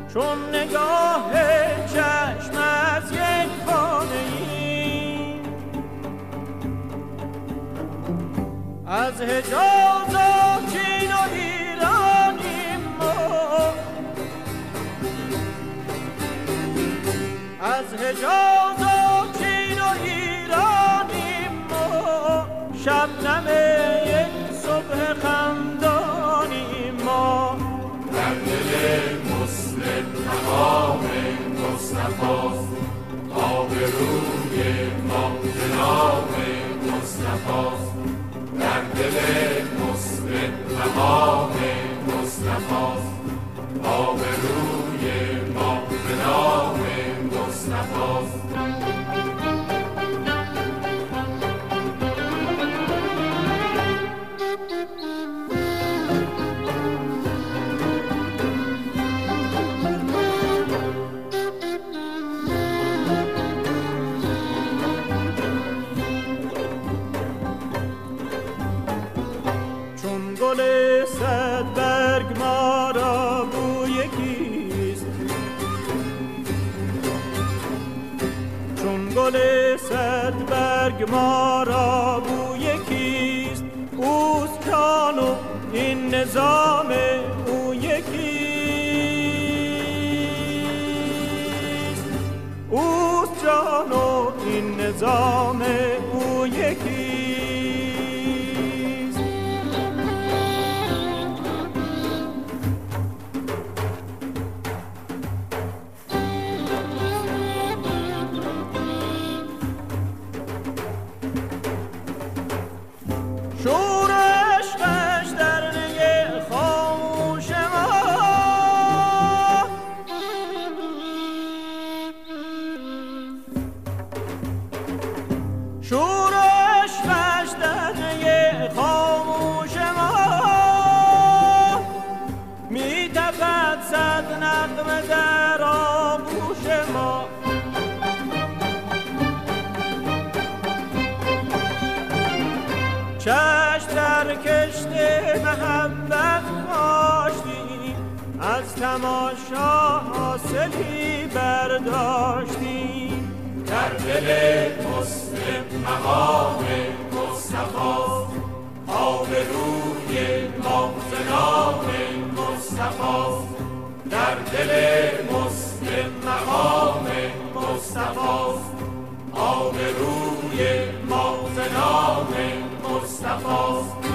چون نگاه چشم از یک خانه ای، از حجاز و چین و ایرانیم ما، از حجاز و چین و ایرانیم ما، شبنم یک صبح خندانیم ما. در دل مسلم مقام مصطفاست، آبروی ما جناب مصطفاست. در دل مسلم مقام مصطفاست، آبروی ما جناب مصطفاست. گل صدبرگ ما را بوی کیست، چون گل صدبرگ ما را بوی کیست، اوست جان و این نظام او یکیست، اوست جان و این نظام او یکیست. شور عشقش در نی خاموش ما، شور عشقش در نی خاموش ما، می تپد صد نغمه در آغوش ما. چشم در کشت محبت کاشتیم، از تماشا حاصلی برداشتیم. در دل مسلم مقام مصطفاست، آبروی ما جناب مصطفاست. در دل مسلم مقام مصطفاست، آبروی ما جناب مصطفاست.